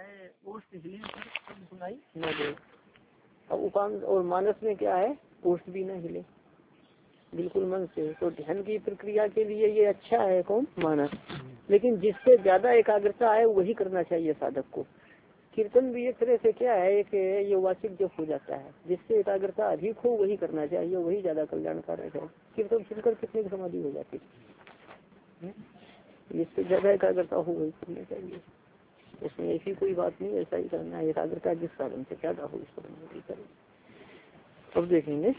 है ओष्ठ हिले पर सुनाई न दे। अब उपांत और मानस में क्या है, ओष्ठ भी न हिले बिल्कुल मन से। तो ध्यान की प्रक्रिया के लिए ये अच्छा है कौन, मानस। लेकिन जिससे ज्यादा एकाग्रता है वही करना चाहिए साधक को। कीर्तन भी एक तरह से क्या है, एक ये वाचिक जब हो जाता है, जिससे एकाग्रता अधिक हो वही करना चाहिए, वही ज्यादा कल्याणकारक है। कीर्तन सुनकर कितने की समाधि हो जाती है, जिससे ज्यादा एकाग्रता हो वही करना चाहिए। इसमें ऐसी कोई बात नहीं, ऐसा ही करना है। एकाग्रता जिस साधन से ज्यादा हो इस पर करें। अब देखेंगे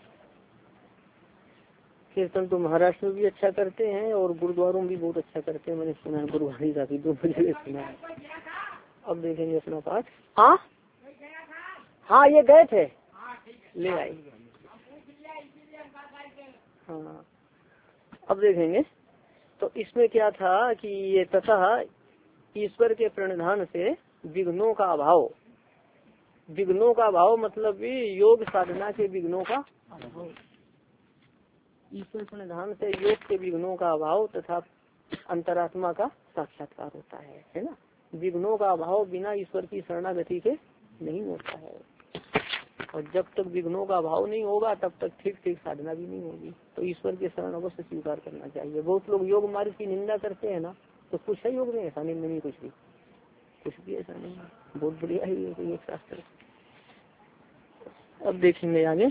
कीर्तन तो महाराष्ट्र में भी अच्छा करते हैं और गुरुद्वारों में भी बहुत अच्छा करते हैं। मैंने सुना है गुरुवारी का भी 2 बजे सुना है। अब देखेंगे अपना पाठ। हाँ हाँ ये गए थे, ले आए। हाँ अब देखेंगे तो इसमें क्या था कि ये तथा ईश्वर के प्रणिधान से विघ्नों का अभाव। विघ्नों का अभाव मतलब भी योग साधना के विघ्नों का अभाव। ईश्वर प्रणिधान से योग के विघ्नों का अभाव तथा अंतरात्मा का साक्षात्कार होता है ना। विघ्नों का अभाव बिना ईश्वर की शरणागति के नहीं होता है। और जब तक विघ्नों का अभाव नहीं होगा तब तक ठीक ठीक साधना भी नहीं होगी। तो ईश्वर के शरण अवश्य स्वीकार करना चाहिए। बहुत लोग योग मार्ग की निंदा करते हैं ना, तो कुछ है योग में ऐसा नहीं, कुछ भी ऐसा नहीं है। बहुत बढ़िया है योग शास्त्र। अब देखेंगे आगे।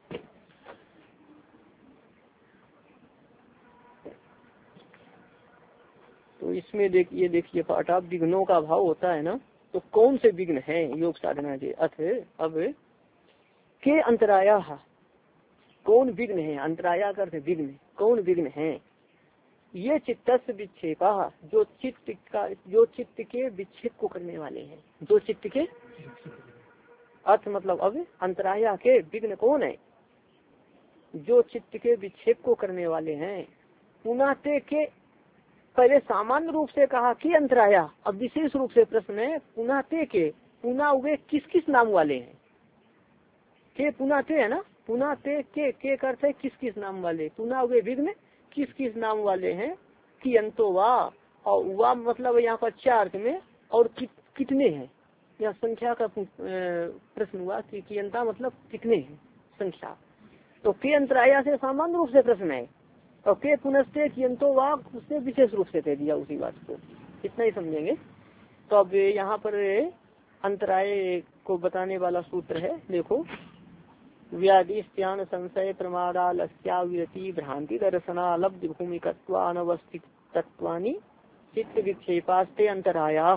तो इसमें देखिए पाठ आप विघ्नों का अभाव होता है ना, तो कौन से विघ्न है योग साधना के। अथ अब के अंतराया, कौन विघ्न है, अंतराया करते विघ्न, कौन विघ्न है। ये चित्त विक्षेपा, जो चित्त के विक्षेप को करने वाले हैं, जो चित्त के अर्थ मतलब अब अंतराया के विघ्न कौन है, जो चित्त के विक्षेप को करने वाले हैं। पुनाते के पहले सामान्य रूप से कहा कि अंतराया, अब विशेष रूप से प्रश्न है पुनाते के, पुना वे किस किस नाम वाले हैं। के पुनाते है ना, पुनाते के अर्थ है किस किस नाम वाले, पुना वे विघ्न किस किस नाम वाले हैं। कि अंतो वाह, और वाह मतलब यहाँ पर 4 अर्थ में, और कितने हैं, यह संख्या का प्रश्न हुआ कि अंता मतलब कितने हैं संख्या। तो के अंतराया से सामान्य रूप से प्रश्न है, और के पुनस्ते कियंतो वाक उससे विशेष रूप से कह दिया उसी बात को। इतना ही समझेंगे। तो अब यहाँ पर अंतराय को बताने वाला सूत्र है, देखो। व्याधि स्त्यान संशय प्रमादालस्या विरति भ्रांति दर्शना लब्ध भूमिकत्व अनवस्थित तत्वानि चित्त विक्षेपास्ते अंतराया।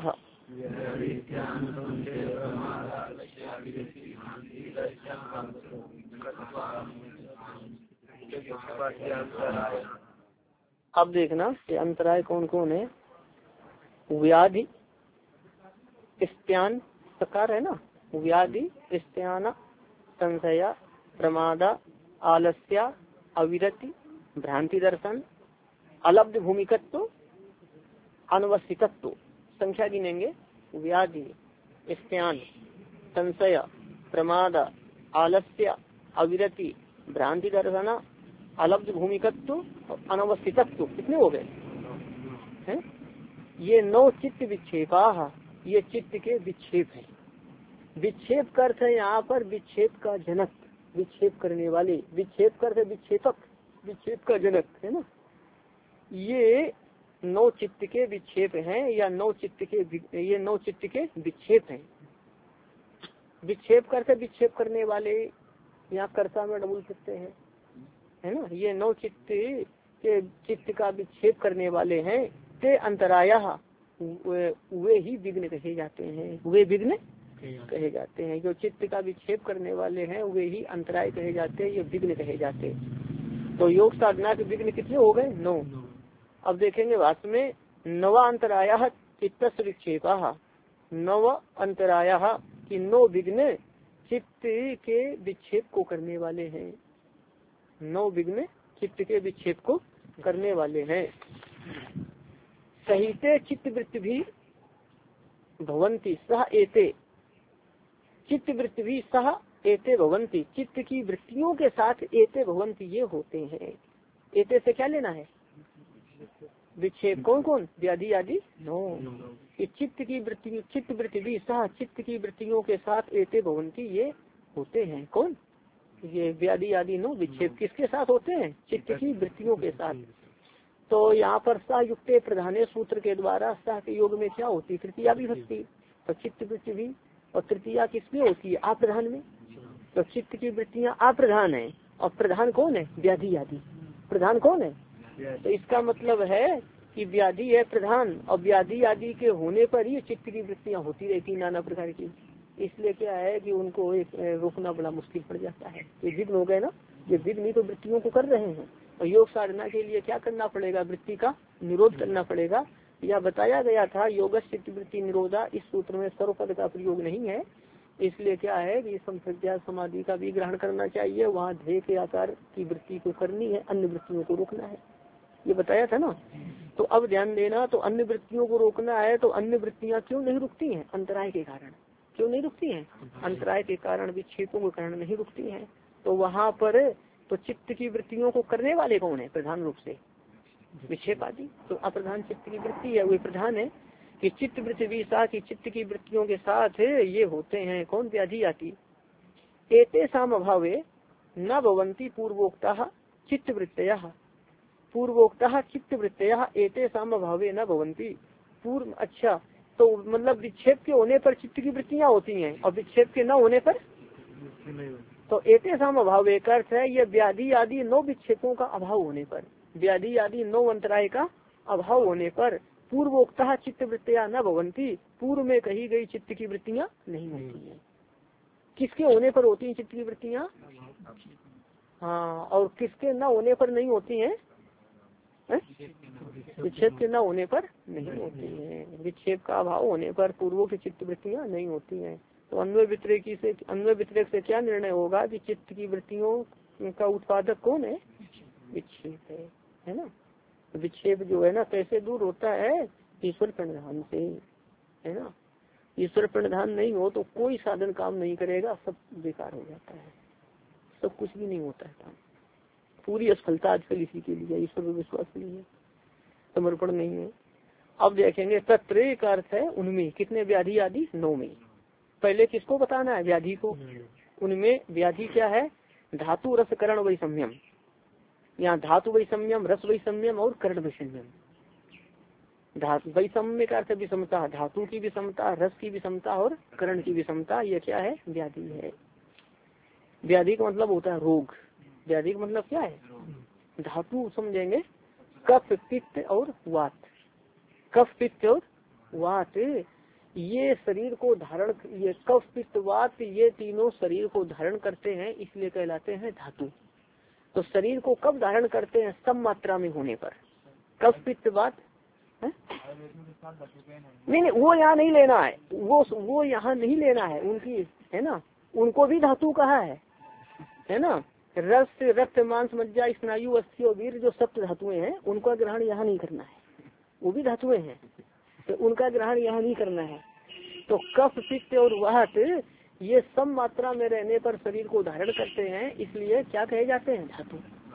अब देखना ये अंतराय कौन कौन है। व्याधि स्त्यान सकार है ना, व्याधि स्त्यान संशय प्रमादा आलस्य अविरति भ्रांति दर्शन अलब्ध भूमिकत्व अनवस्थितत्व। संख्या गिनेंगे। व्याधि स्त्यान संशय प्रमादा आलस्य अविरति भ्रांति दर्शन अलब्ध भूमिकत्व अनवस्थितत्व। कितने हो गए हैं। ये 9 चित्त विक्षेपा, ये चित्त के विक्षेप है। विक्षेप का अर्थ है यहाँ पर विक्षेप का जनक, विक्षेप करने वाले, विक्षेप का अर्थ है विक्षेपक, विक्षेप का जनक है ना। ये 9 चित्त के विक्षेप हैं, या 9 चित्त के विक्षेप हैं। विक्षेप का अर्थ है विक्षेप करने वाले, यहाँ कर्ता में डबल सकते हैं है ना। ये 9 चित्त का विक्षेप करने वाले हैं। ते अंतराया, वे ही विघ्न कहे जाते हैं, वे विघ्न कहे जाते हैं। जो चित्त का विक्षेप करने वाले हैं वे ही अंतराय कहे जाते हैं, ये विघ्न कहे जाते हैं। तो योग साधना के विघ्न कितने हो गए, 9। अब देखेंगे भाष्य में, नवा अंतराया चित्त विक्षेपा, नव अंतराया कि 9 विघ्न चित्त के विक्षेप को करने वाले हैं। 9 विघ्न चित्त के विक्षेप को करने वाले हैं। सहिते चित्त वृत्ति भी भवंती सह एते, चित्त वृत्ति भी सह एते भवंती, चित्त की वृत्तियों के साथ एते भवंती ये होते हैं। एते से क्या लेना है, विक्षेप कौन कौन, व्याधि आदि नो। चित्त की वृत्ति, चित्त वृत्ति भी सह, चित्त की वृत्तियों के साथ एते भवंती, ये होते हैं कौन, ये व्याधि आदि नो विक्षेप किसके साथ होते हैं, चित्त की वृत्तियों के साथ। तो यहाँ पर सह युक्ते प्रधाने सूत्र के द्वारा सह के योग में क्या होती है, तृतीया विभक्ति। तो चित्त वृत्ति भी, और तृतीया किसमें होती है, अप्रधान में। तो चित्त की वृत्तियाँ अप्रधान है, और प्रधान कौन है, व्याधि आदि। प्रधान कौन है, तो इसका मतलब है कि व्याधि है प्रधान, और व्याधि आदि के होने पर ही चित्त की वृत्तियाँ होती रहती नाना प्रकार की। इसलिए क्या है कि उनको एक रोकना बड़ा मुश्किल पड़ जाता है। ये विघ्न हो गए ना, ये विघ्न ही तो वृत्तियों को कर रहे हैं। और योग साधना के लिए क्या करना पड़ेगा, वृत्ति का निरोध करना पड़ेगा। यह बताया गया था योग चित्त वृत्ति निरोधा, इस सूत्र में सर्वपद का प्रयोग नहीं है। इसलिए क्या है कि संप्रज्ञा समाधि का भी ग्रहण करना चाहिए, वहाँ ध्येय के आकार की वृत्ति को करनी है, अन्य वृत्तियों को रोकना है, ये बताया था ना। तो अब ध्यान देना, तो अन्य वृत्तियों को रोकना है, तो अन्य वृत्तियाँ क्यों नहीं रुकती हैं, अंतराय के कारण। क्यों नहीं रुकती हैं, अंतराय के कारण, विक्षेपों के कारण नहीं रुकती हैं। तो वहाँ पर तो चित्त की वृत्तियों को करने वाले कौन है, प्रधान रूप से विक्षेप आदि। तो अप्रधान चित्त की वृत्ति है, वे प्रधान है कि चित्त वृत्ति भी साथ ही चित्त की वृत्तियों के साथ ये होते हैं कौन, व्याधि आदि। एते साम अभावे न भवंती पूर्वोक्ता चित्त वृत्तया, पूर्वोक्ता चित्त वृत्तया एते साम अभावे न भवंती पूर्व। अच्छा, तो मतलब विक्षेप के होने पर चित्त की वृत्तियाँ होती हैं, और विक्षेप के न होने पर। तो एते साम अभाव एक अर्थ है, ये व्याधि आदि 9 विक्षेपों का अभाव होने पर, व्याधि आदि 9 अंतराय का अभाव होने पर पूर्वोक्ता चित्त वृत्तियाँ न भवंती, पूर्व में कही गई चित्त की वृत्तियाँ नहीं होती है। किसके होने पर होती हैं चित्त की वृत्तियाँ, हाँ, और किसके न होने पर नहीं होती हैं, विक्षेप के न होने पर नहीं होती है। विक्षेप का अभाव होने पर पूर्वों की चित्त वृत्तियाँ नहीं होती हैं। तो अन्वय व्यतिरेक से क्या निर्णय होगा कि चित्त की वृत्तियों का उत्पादक कौन है, विक्षेप है ना। विक्षेप जो है ना कैसे दूर होता है, ईश्वर प्रणिधान से, है ना। ईश्वर प्रणिधान नहीं हो तो कोई साधन काम नहीं करेगा, सब बेकार हो जाता है, सब कुछ भी नहीं होता है काम। पूरी असफलता आजकल इसी के लिए, ईश्वर पर विश्वास नहीं है, समर्पण नहीं है। अब देखेंगे तत्र का अर्थ है उनमें, कितने व्याधि आदि 9 में। पहले किसको बताना है, व्याधि को। उनमें व्याधि क्या है, धातु रस करण वैषम्यम। यहाँ धातु वैषम्यम, रस वैषम्यम और करण वैषम्यम। धातु वैषम्य का अर्थ विषमता, धातु की विषमता, रस की विषमता और करण की विषमता, ये क्या है, व्याधि है। व्याधि का मतलब होता है रोग। व्याधि का मतलब क्या है, धातु समझेंगे, कफ पित्त और वात। कफ पित्त और वात ये शरीर को धारण, ये कफ पित्त वात ये तीनों शरीर को धारण करते हैं, इसलिए कहलाते हैं धातु। तो शरीर को कब धारण करते हैं, सम मात्रा में होने पर। कफ पित्त वात नहीं, वो यहाँ नहीं लेना है, वो यहाँ नहीं लेना है उनकी, है ना। उनको भी धातु कहा है ना। रस रक्त मांस मज्जा स्नायु अस्थि और वीर जो सप्त धातुएं हैं, उनका ग्रहण यहाँ नहीं करना है, वो भी धातुएं हैं, तो उनका ग्रहण यहाँ नहीं करना है। तो कफ पित्त और वात ये सम मात्रा में रहने पर शरीर को धारण करते हैं, इसलिए क्या कहे जाते हैं, धातु।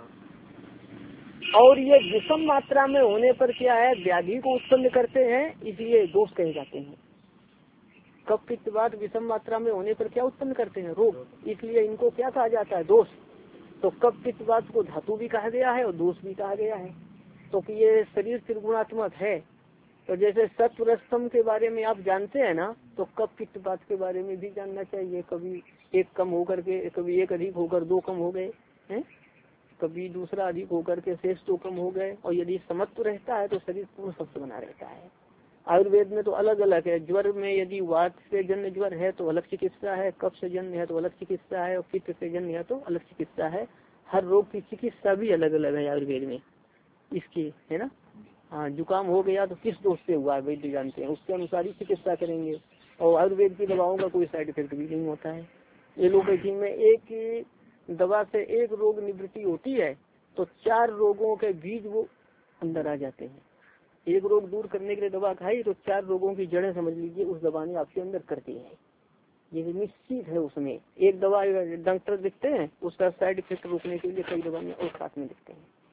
और ये विषम मात्रा में होने पर क्या है, व्याधि को उत्पन्न करते हैं, इसलिए दोष कहे जाते हैं। कफ पित्त वात विषम मात्रा में होने पर क्या उत्पन्न करते हैं, रोग, इसलिए इनको क्या कहा जाता है, दोष। तो कफ पित्त वात को धातु भी कहा गया है और दोष भी कहा गया है। तो कि ये शरीर त्रिगुणात्मक है। तो जैसे सत्व रस्तम के बारे में आप जानते हैं ना, तो कफ पित्त वात के बारे में भी जानना चाहिए। कभी एक कम होकर के, कभी एक अधिक होकर 2 कम हो गए हैं, कभी दूसरा अधिक होकर के शेष 2 कम हो गए। और यदि समत्व रहता है तो शरीर पूर्ण स्वस्थ बना रहता है। आयुर्वेद में तो अलग अलग है, ज्वर में यदि वात से जन्य ज्वर है तो अलग चिकित्सा है, कफ से जन्य है तो अलग चिकित्सा है, और पित्त से जन्य है तो अलग चिकित्सा है। हर रोग की चिकित्सा भी अलग अलग है आयुर्वेद में इसकी, है ना। हाँ, जुकाम हो गया तो किस दोष से हुआ है वैद्य जानते हैं, उसके अनुसार ही चिकित्सा करेंगे। और आयुर्वेद की दवाओं का कोई साइड इफेक्ट भी नहीं होता है। एलोपैथी में एक दवा से एक रोग निवृत्ति होती है तो 4 रोगों के बीज वो अंदर आ जाते हैं। एक रोग दूर करने के लिए दवा खाई तो 4 रोगों की जड़ें समझ लीजिए उस दवा ने आपके अंदर कर दी है, ये निश्चित है। उसमें एक दवा डॉक्टर लिखते हैं, उसका साइड इफेक्ट रोकने के लिए कई दवाएं और साथ में लिखते हैं।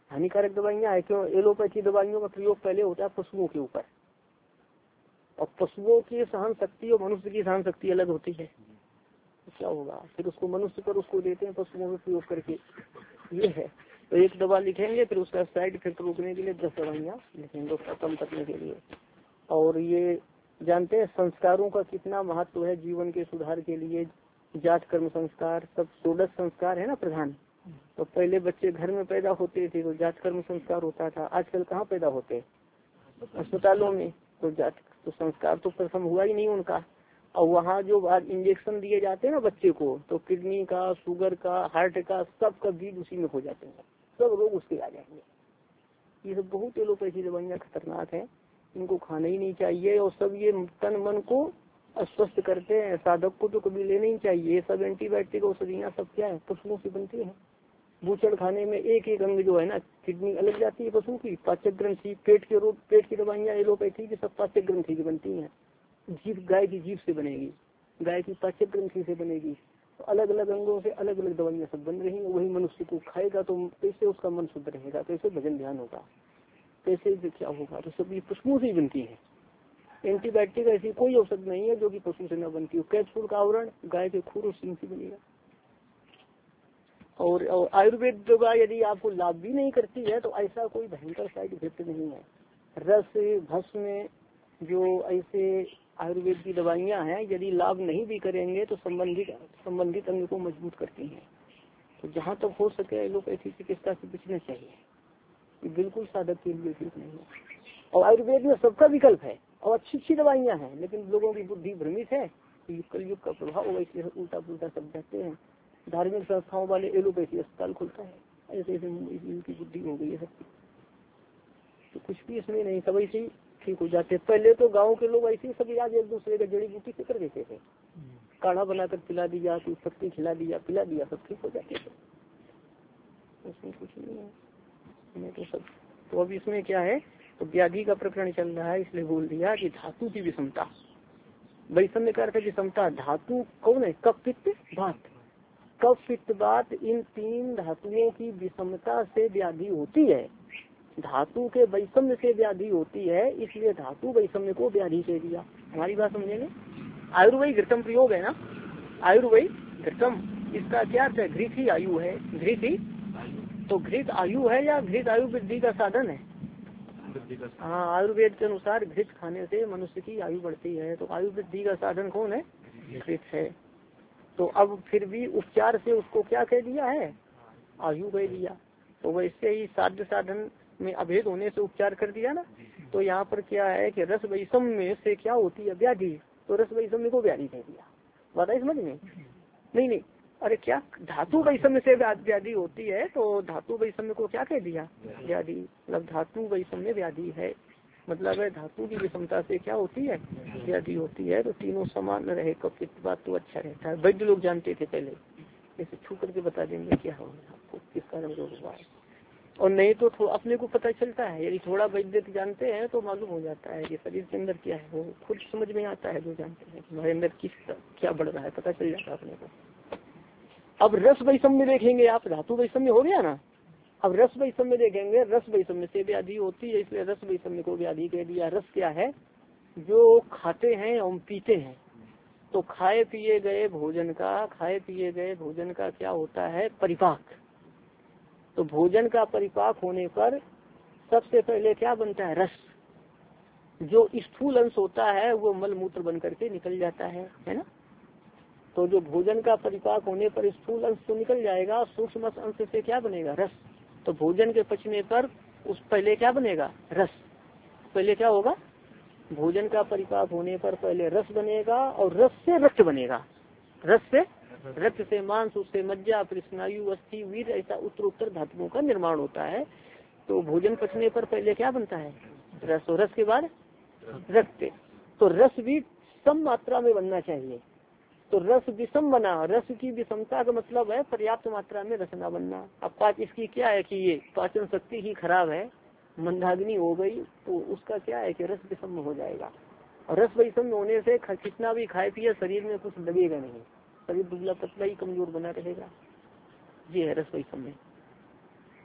हानिकारक दवाइयाँ है। क्यों? एलोपैथी दवाइयों का प्रयोग पहले होता है पशुओं के ऊपर, और पशुओं की सहन शक्ति और मनुष्य की सहन शक्ति अलग होती है। तो क्या होगा फिर? उसको मनुष्य पर उसको देते हैं पशुओं में प्रयोग करके, ये है। तो एक दवा लिखेंगे, फिर उसका साइड इफेक्ट रोकने के लिए 10 दवाइयाँ लिखेंगे उसका कम करने के लिए। और ये जानते हैं संस्कारों का कितना महत्व है जीवन के सुधार के लिए। जात कर्म संस्कार सब 16 संस्कार है ना प्रधान। तो पहले बच्चे घर में पैदा होते थे तो जात कर्म संस्कार होता था, आजकल कहाँ पैदा होते? अस्पतालों में। तो जात तो संस्कार तो प्रथम हुआ ही नहीं उनका। और वहाँ जो इंजेक्शन दिए जाते हैं ना बच्चे को, तो किडनी का, शुगर का, हार्ट का, सब का बीज उसी में हो जाते हैं, सब रोग उसके आ जाएंगे। ये सब बहुत एलोपैथी दवाइयाँ खतरनाक है, इनको खाना ही नहीं चाहिए। और सब ये तन मन को अस्वस्थ करते हैं, साधक को तो कभी लेना ही चाहिए। ये सब एंटीबायोटिक औषधियाँ सब क्या है? पशुओं से बनती है। बूचड़ खाने में एक एक अंग जो है ना, किडनी अलग जाती है पशु की, पाचक ग्रंथि, पेट के रोग, पेट की दवाइयाँ एलोपैथी की सब पाचक ग्रंथि की बनती हैं। जीभ, गाय की जीभ से बनेगी, गाय की पाचक ग्रंथि से बनेगी। तो अलग अलग अंगों से अलग अलग दवाइयाँ सब बन रही हैं। वही मनुष्य को खाएगा तो कैसे उसका मन शुद्ध रहेगा, कैसे भजन ध्यान होगा, कैसे क्या होगा? तो सब ये पशुओं से ही बनती है। एंटीबायोटिक ऐसी कोई औषध नहीं है जो कि पशु से न बनती हो। कैप्सूल का आवरण गाय के खूर और सिंग से बनेगा। और आयुर्वेद दवा यदि आपको लाभ भी नहीं करती है तो ऐसा कोई भयंकर साइड इफेक्ट नहीं है। रस भस्म जो ऐसे आयुर्वेद की दवाइयाँ हैं, यदि लाभ नहीं भी करेंगे तो संबंधित अंग को मजबूत करती हैं। तो जहाँ तक हो सके एलोपैथी चिकित्सा से बचना चाहिए, बिल्कुल साधक के लिए ठीक नहीं है। और आयुर्वेद में सबका विकल्प है और अच्छी अच्छी दवाइयाँ हैं, लेकिन लोगों की बुद्धि भ्रमित है। कलयुग का प्रभाव होगा, इसलिए उल्टा पुल्टा सब कहते हैं। धार्मिक संस्थाओं वाले एलोपैथी अस्पताल खुलता है, ऐसे ऐसे इनकी बुद्धि हो गई है सब। तो कुछ भी इसमें नहीं, सब ऐसे ही ठीक हो जाते। पहले तो गांव के लोग ऐसे ही सब इलाज एक दूसरे का जड़ी बूटी से कर देते थे, काढ़ा बनाकर पिला दिया, कोई पत्ती खिला दिया, पिला दिया, सब ठीक हो जाते थे। उसमें कुछ नहीं है, नहीं तो सब। तो अब इसमें क्या है? तो व्याधि का प्रकरण चल रहा है, इसलिए बोल दिया कि धातु की विषमता। वैषम्य का अर्थ विषमता। धातु कौन है? कफ पित्त वात। कफ पित्त वात इन 3 धातुओं की विषमता से व्याधि होती है। धातु के वैषम्य से व्याधि होती है, इसलिए धातु वैषम्य को व्याधि कह दिया। हमारी बात समझेंगे? आयुर्वेद घृतम प्रयोग है ना, आयुर्वेद घृतम, इसका क्या अर्थ है? घृत ही आयु है, घृत ही। तो घृत आयु है या घृत आयु वृद्धि का साधन है? हाँ, आयुर्वेद के अनुसार घृत खाने से मनुष्य की आयु बढ़ती है। तो आयु वृद्धि का साधन कौन है? घृत है। तो अब फिर भी उपचार से उसको क्या कह दिया है? आयु कह दिया। तो वैसे ही साध्य साधन में अभेद होने से उपचार कर दिया ना। तो यहाँ पर क्या है कि रस वैषम्य से क्या होती है? व्याधि। तो रस वैषम्य को व्याधि कह दिया। बात है समझ में? नहीं, अरे क्या धातु वैषम्य से व्याधि होती है, तो धातु वैषम्य को क्या कह दिया? व्याधि। मतलब धातु वैषम्य व्याधि है, मतलब है धातु की विषमता से क्या होती है? व्याधि होती है। तो तीनों समान रहे कपित बात तो अच्छा रहता है। वैद्य लोग जानते थे पहले, जैसे छू करके बता देंगे क्या होगा आपको, किस कारण रोग हुआ है। और नहीं तो अपने को पता चलता है, यदि थोड़ा वैद्य जानते हैं तो मालूम हो जाता है कि शरीर के अंदर क्या है, वो खुद समझ में आता है। जो जानते हैं हमारे अंदर क्या बढ़ रहा है, पता चल जाता है अपने को। अब रस वैषम्य देखेंगे आप, धातु वैषम्य हो गया ना। अब रस वैषम्य देखेंगे, रस वैषम्य से व्याधि होती है, इसलिए रस वैषम्य को व्याधि कह दिया। रस क्या है? जो खाते हैं और पीते हैं। तो खाए पिए गए भोजन का क्या होता है? परिपाक। तो भोजन का परिपाक होने पर सबसे पहले क्या बनता है? रस। जो स्थूल अंश होता है वो मल मूत्र बन करके निकल जाता है ना। तो जो भोजन का परिपाक होने पर स्थूल अंश तो निकल जाएगा, सूक्ष्म अंश से क्या बनेगा? रस। तो भोजन के पचने पर उस पहले क्या बनेगा? रस। पहले क्या होगा? भोजन का परिपाक होने पर पहले रस बनेगा, और रस से रक्त बनेगा। रस से रक्त से मांस, उससे मज्जा, फिर स्नायु, अस्थि, वीर, ऐसा उत्तरोत्तर धातुओं का निर्माण होता है। तो भोजन पचने पर पहले क्या बनता है? रस। और रस के बाद रक्त। तो रस भी सम मात्रा में बनना चाहिए। तो रस विषम बना, रस की विषमता का मतलब है पर्याप्त मात्रा में रस न बनना। अब इसकी क्या है कि ये पाचन शक्ति ही खराब है, मंदाग्नि हो गई, तो उसका क्या है कि रस विषम हो जाएगा। और रस विषम होने से कितना भी खाए पिए शरीर में कुछ लगेगा नहीं, शरीर दुबला पतला ही कमजोर बना रहेगा। ये है रस विषम में।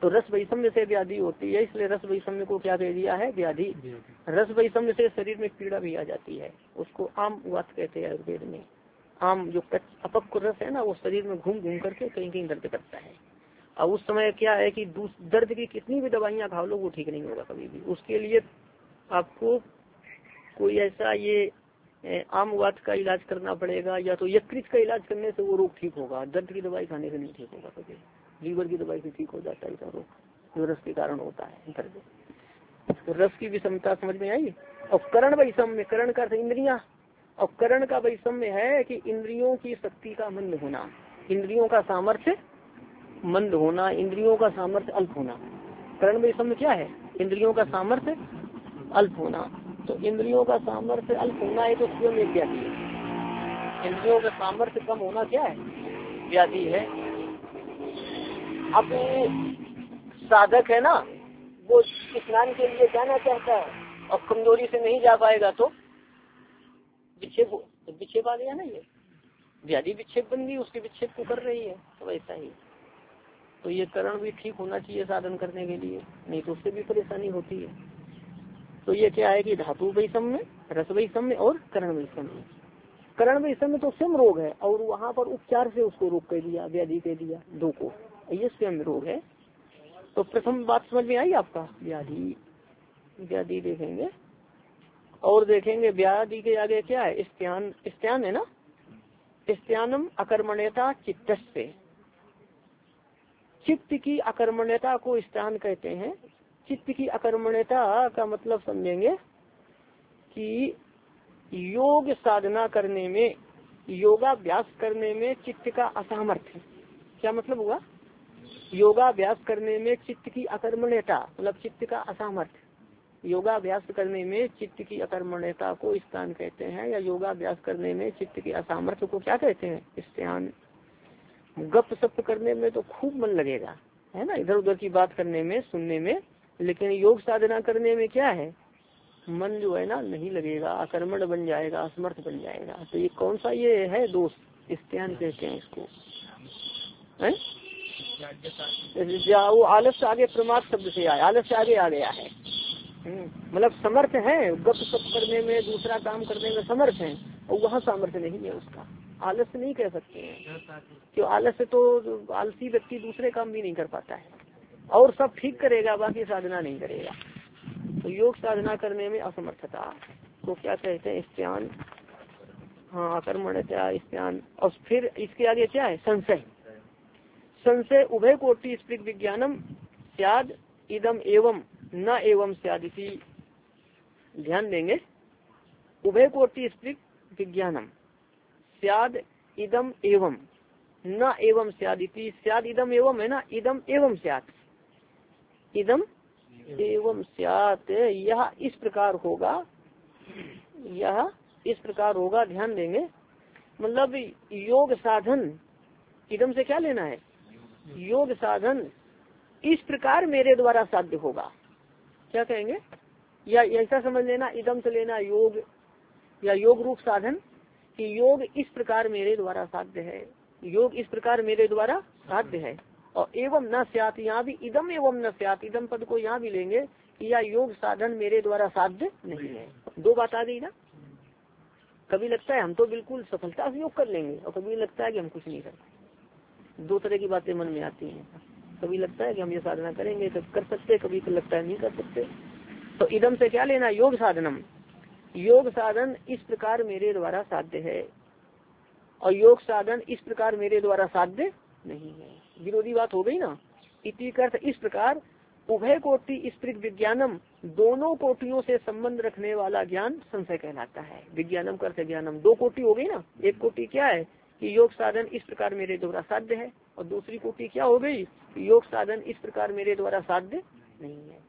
तो रस वैषम्य से व्याधि होती है, इसलिए रस वैषम्य को क्या कह दिया है, व्याधि। रस वैषम्य से शरीर में पीड़ा भी आ जाती है, उसको आम वात कहते हैं आयुर्वेद में। आम जो अपक्व रस है ना, वो शरीर में घूम घूम करके कहीं कहीं दर्द करता है। और उस समय क्या है कि दर्द की कितनी भी दवाइयाँ खा लो वो ठीक नहीं होगा कभी भी। उसके लिए आपको कोई ऐसा ये आम वात का इलाज करना पड़ेगा, या तो यकृत का इलाज करने से वो रोग ठीक होगा, दर्द की दवाई खाने से नहीं ठीक होगा कभी। लीवर की दवाई से ठीक हो जाता है रोग, जो रस के कारण होता है दर्द। तो रस की विषमता समझ में आई। और करण वैषम्य, करण का इंद्रिया, और करण का वैषम्य है कि इंद्रियों की शक्ति का मंद होना, इंद्रियों का सामर्थ्य मंद होना, इंद्रियों का सामर्थ्य अल्प होना। करण वैषम्य क्या है, इंद्रियों का सामर्थ्य अल्प होना। तो इंद्रियों का सामर्थ्य अल्प होना है तो स्वयं एक व्याधि है। इंद्रियों का सामर्थ्य कम होना क्या है, व्याधि है। अब साधक है ना, वो स्नान के लिए जाना चाहता है और कमजोरी से नहीं जा पाएगा तो विक्षेप आ गया ना, ये व्याधि विक्षेप बन गई, उसके विक्षेप को कर रही है। तो वैसा ही तो ये करण भी ठीक होना चाहिए साधन करने के लिए, नहीं तो उससे भी परेशानी होती है। तो ये क्या है कि धातु वैषम्य, रस वैषम्य और करण वैषम्य। करण वैषम्य तो स्वयं रोग है, और वहाँ पर उपचार से उसको रोग कह दिया, व्याधि कह दिया, दो को, ये स्वयं रोग है। तो प्रथम बात समझ में आई आपका, व्याधि। व्याधि देखेंगे और देखेंगे व्याधि के आगे क्या है, स्त्यान। स्त्यान है ना, स्त्यानम अकर्मण्यता चित्त से, चित्त की अकर्मण्यता को स्त्यान कहते हैं। चित्त की अकर्मण्यता का मतलब समझेंगे कि योग साधना करने में, योगाभ्यास करने में चित्त का असामर्थ्य। क्या मतलब हुआ, योगाभ्यास करने में चित्त की अकर्मण्यता मतलब चित्त का असामर्थ्य। योगाभ्यास करने में चित्त की अकर्मण्यता को स्थान कहते हैं, या योगाभ्यास करने में चित्त के असामर्थ्य को क्या कहते हैं, स्त्यान। गप सप करने में तो खूब मन लगेगा, है ना, इधर उधर की बात करने में, सुनने में, लेकिन योग साधना करने में क्या है, मन जो है ना नहीं लगेगा, अकर्मण बन जाएगा, असमर्थ बन जाएगा। तो ये कौन सा ये है दोष, स्त्यान कहते हैं इसको, है? वो आलस्य आगे प्रमाद शब्द से आया, आलस्य आगे आ गया है। मतलब समर्थ है, गप सप करने में, दूसरा काम करने में समर्थ है, और वहाँ सामर्थ्य नहीं है उसका। आलस्य नहीं कह सकते हैं, क्यों, आलस्य तो आलसी व्यक्ति दूसरे काम भी नहीं कर पाता है, और सब ठीक करेगा, बाकी साधना नहीं करेगा। तो योग साधना करने में असमर्थता तो क्या कहते हैं, स्त्यान। हाँ, अकर्मण्यता, स्त्यान। और फिर इसके आगे क्या है, संशय। संशय उभय कोटि स्पृग विज्ञानम स्याद इदम एवं न एवं स्याद, इसी ध्यान देंगे। उभय कोटि स्पृग विज्ञानम स्याद इदम एवं न एवं स्याद, स्याद इदम एवं है ना, इदम एवं स्याद, इदम एवं स्यात, यह इस प्रकार होगा, यह इस प्रकार होगा, ध्यान देंगे। मतलब योग साधन, इदम से क्या लेना है, योग साधन इस प्रकार मेरे द्वारा साध्य होगा। क्या कहेंगे, या ऐसा समझ लेना, इदम से लेना योग या योग रूप साधन, कि योग इस प्रकार मेरे द्वारा साध्य है, योग इस प्रकार मेरे द्वारा साध्य है। और एवं न स्यात, यहाँ भी इदम एवं न स्यात, इदम पद को यहाँ भी लेंगे कि यह योग साधन मेरे द्वारा साध्य नहीं है। दो बात आ गई ना, कभी लगता है हम तो बिल्कुल सफलता से योग कर लेंगे, और कभी लगता है कि हम कुछ नहीं करते। दो तरह की बातें मन में आती हैं, कभी लगता है कि हम ये साधना करेंगे तो कर सकते, कभी तो लगता है नहीं कर सकते। तो इदम से क्या लेना, योग साधनम, योग साधन इस प्रकार मेरे द्वारा साध्य है, और योग साधन इस प्रकार मेरे द्वारा साध्य नहीं है। विरोधी बात हो गई ना। इति अर्थ इस प्रकार उभय कोटि स्पृग विज्ञानम, दोनों कोटियों से संबंध रखने वाला ज्ञान संशय कहलाता है। विज्ञानम का अर्थ ज्ञानम, दो कोटि हो गई ना, एक कोटि क्या है कि योग साधन इस प्रकार मेरे द्वारा साध्य है, और दूसरी कोटि क्या हो गई, योग साधन इस प्रकार मेरे द्वारा साध्य नहीं है।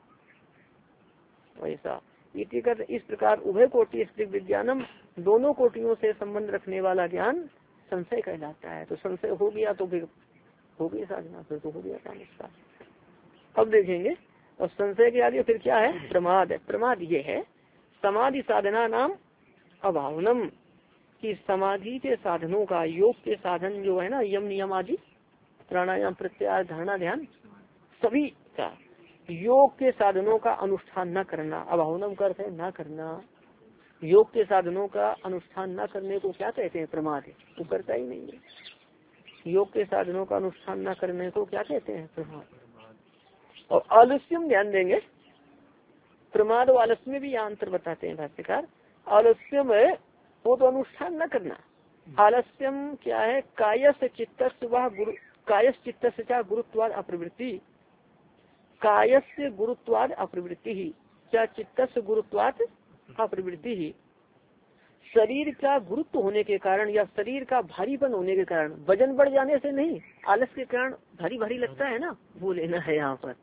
वैसा इस प्रकार उभय कोटि स्पृग विज्ञानम, दोनों कोटियों से संबंध रखने वाला ज्ञान संशय कहलाता है। तो संशय हो गया तो फिर हो गई साधना, फिर तो हो गया काम इसका। अब देखेंगे, और संशय के आगे फिर क्या है, प्रमाद। प्रमाद ये है समाधि साधना नाम अभावनम, कि समाधि के साधनों का, योग के साधन जो है ना, यम नियम आदि, प्राणायाम प्रत्याहार धारणा ध्यान, सभी क्या योग के साधनों का अनुष्ठान न करना, अभावनम का अर्थ है न करना। योग के साधनों का अनुष्ठान न करने को क्या कहते हैं? प्रमाद। वो करता ही नहीं है। योग के साधनों का अनुष्ठान न करने को क्या कहते हैं? प्रमाद। और आलस्यम ध्यान देंगे, प्रमाद और आलस्य में भी यहाँ अंतर बताते हैं भाष्यकार। आलस्यम है वो तो अनुष्ठान न करना। आलस्यम क्या है? कायस चित्तस्य व गुरु, कायस चित्तस्य क्या गुरुत्वाद अप्रवृत्ति, कायस्य गुरुत्वाद अप्रवृत्ति ही क्या चित्तस्य गुरुत्वाद अप्रवृत्ति ही। शरीर का गुरुत्व होने के कारण या शरीर का भारीपन होने के कारण, वजन बढ़ जाने से नहीं, आलस के कारण भारी भारी लगता है ना, वो लेना है यहाँ पर।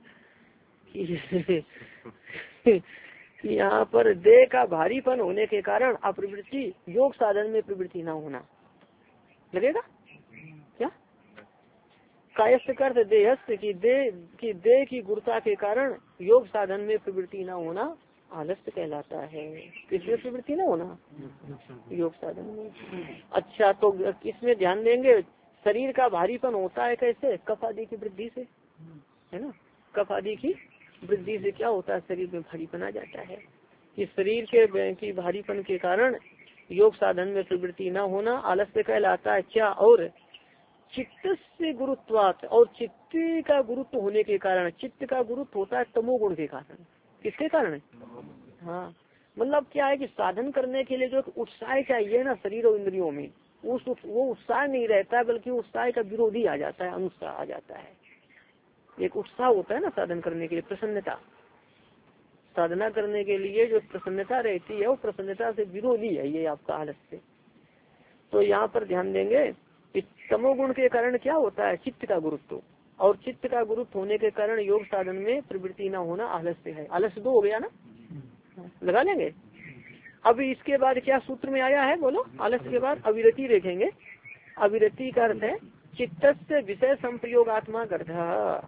यहाँ पर देह का भारीपन होने के कारण अप्रवृत्ति, योग साधन में प्रवृत्ति ना होना लगेगा क्या? कायस्थ कर देहस्थ की देह की गुरुता के कारण योग साधन में प्रवृत्ति ना होना आलस्य कहलाता है। किसमें प्रवृत्ति ना होना? योग साधन में। अच्छा, तो इसमें ध्यान देंगे, शरीर का भारीपन होता है कैसे? कफ आदि की वृद्धि से, है ना। कफ आदि की वृद्धि से क्या होता है? शरीर में भारीपन आ जाता है। कि शरीर के भारीपन के कारण योग साधन में प्रवृत्ति न होना आलस्य कहलाता है। क्या? और चित्त से गुरुत्वात, और चित्त का गुरुत्व होने के कारण, चित्त का गुरुत्व होता है तमोगुण के कारण। किसके कारण? हाँ, मतलब क्या है कि साधन करने के लिए जो उत्साह चाहिए ना शरीर और इंद्रियों में, वो उत्साह नहीं रहता, बल्कि उत्साह का विरोधी आ जाता है, अनुत्साह आ जाता है। एक उत्साह होता है ना साधन करने के लिए, प्रसन्नता, साधना करने के लिए जो प्रसन्नता रहती है वो प्रसन्नता से विरोधी है ये आपका आलस्य। तो यहाँ पर ध्यान देंगे कि तमोगुण के कारण क्या होता है? चित्त का गुरुत्व, और चित्त का गुरुत्व होने के कारण योग साधन में प्रवृत्ति न होना आलस्य है। आलस्य दो हो गया ना, लगा लेंगे। अब इसके बाद क्या सूत्र में आया है बोलो? आलस्य के बाद अविरति देखेंगे। अविरति का अर्थ है चित्त से विषय संप्रयोगात्मा गर्धा।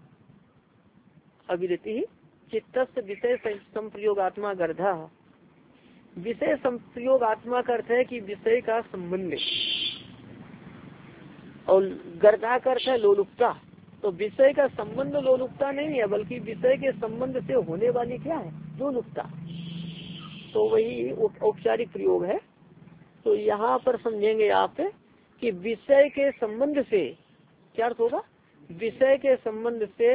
अविरति चित्त से विषय संप्रयोगात्मा गर्धा। विषय संप्रयोगात्मा का अर्थ है कि विषय का संबंध, और गर्धा का अर्थ है लोलुपता। तो विषय का संबंध लोलुपता नहीं है, बल्कि विषय के संबंध से होने वाली क्या है? लोलुपता। तो वही औपचारिक प्रयोग है। तो यहाँ पर समझेंगे आप कि विषय के संबंध से क्या अर्थ होगा? विषय के संबंध से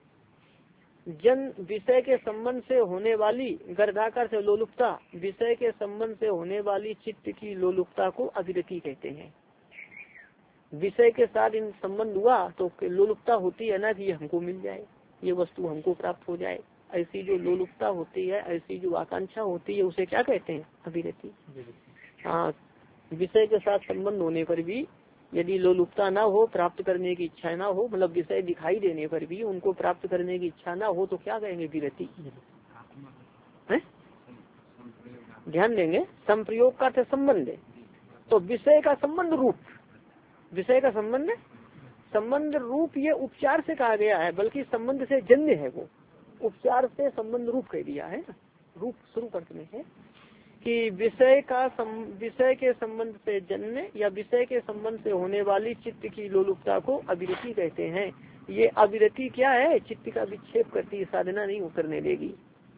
विषय के संबंध से होने वाली गर्धाकर से लोलुपता, विषय के संबंध से होने वाली चित्त की लोलुपता को अविरति कहते हैं। विषय के साथ इन संबंध हुआ तो लोलुपता होती है ना कि ये हमको मिल जाए, ये वस्तु हमको प्राप्त हो जाए, ऐसी जो लोलुपता होती है, ऐसी जो आकांक्षा होती है, उसे क्या कहते हैं? अभिरति। हाँ, विषय के साथ संबंध होने पर भी यदि लोलुपता ना हो, प्राप्त करने की इच्छा ना हो, मतलब विषय दिखाई देने पर भी उनको प्राप्त करने की इच्छा ना हो, तो क्या कहेंगे? विरति। ध्यान देंगे, संप्रयोग का अर्थ संबंध। तो विषय का संबंध रूप, विषय का संबंध रूप ये उपचार से कहा गया है, बल्कि संबंध से जन्य है। वो उपचार से संबंध रूप कह दिया है, रूप शुरू अर्थ में है कि विषय के संबंध से जन्य या विषय के संबंध से होने वाली चित्त की लोलुपता को अविरति कहते हैं। ये अविरति क्या है? चित्त का विक्षेप करती, साधना नहीं उतरने देगी।